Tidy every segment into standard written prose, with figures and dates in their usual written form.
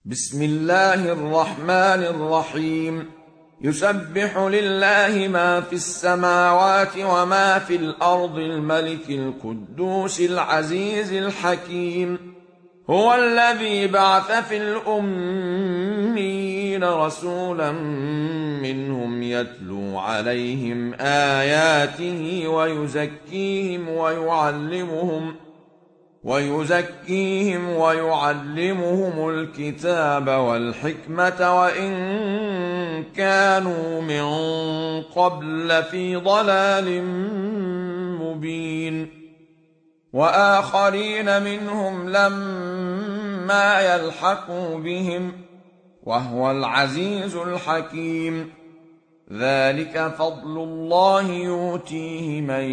بسم الله الرحمن الرحيم. يسبح لله ما في السماوات وما في الأرض الملك القدوس العزيز الحكيم. هو الذي بعث في الأميين رسولا منهم يتلو عليهم آياته ويعلمهم الكتاب والحكمة وإن كانوا من قبل لفي ضلال مبين. وآخرين منهم لما يلحقوا بهم وهو العزيز الحكيم. ذلك فضل الله يؤتيه من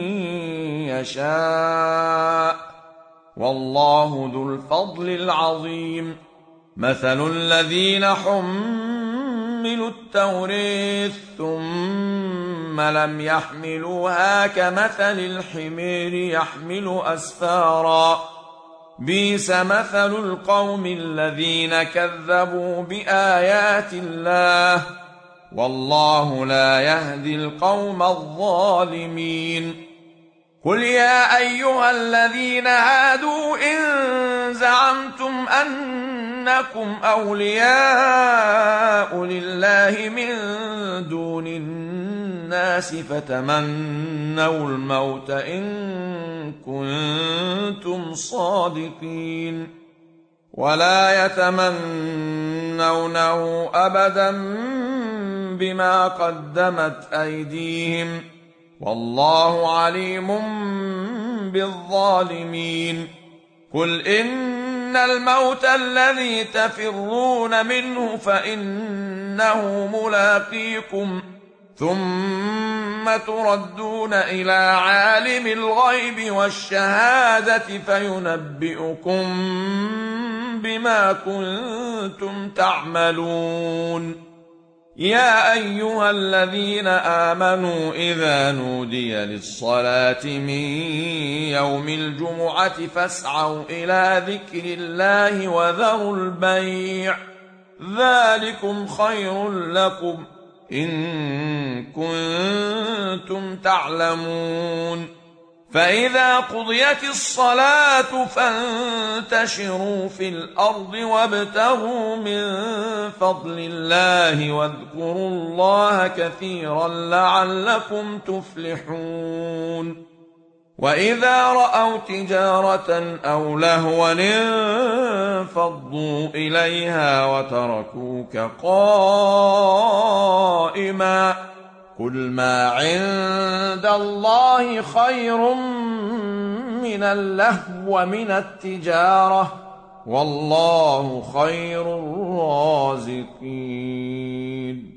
يشاء والله ذو الفضل العظيم. مثل الذين حملوا التوراة ثم لم يحملوها كمثل الحمير يحمل أسفارا. بئس مثل القوم الذين كذبوا بآيات الله والله لا يهدي القوم الظالمين. قل يا أيها الذين هادوا إن زعمتم أنكم أولياء لله من دون الناس فتمنوا الموت إن كنتم صادقين ولا يتمنونه أبدا بما قدمت أيديهم والله عليم بالظالمين. قل إن الموت الذي تفرون منه فإنه ملاقيكم ثم تردون إلى عالم الغيب والشهادة فينبئكم بما كنتم تعملون. يا أيها الذين آمنوا إذا نودي للصلاة من يوم الجمعة فاسعوا إلى ذكر الله وذروا البيع ذلكم خير لكم إن كنتم تعلمون. فإذا قضيت الصلاة فانتشروا في الأرض وابتغوا من فضل الله واذكروا الله كثيرا لعلكم تفلحون. وإذا رأوا تجارة أو لهوا انفضوا إليها وتركوك قائما. قل ما عند الله خير من اللهو ومن التجارة والله خير الرازقين.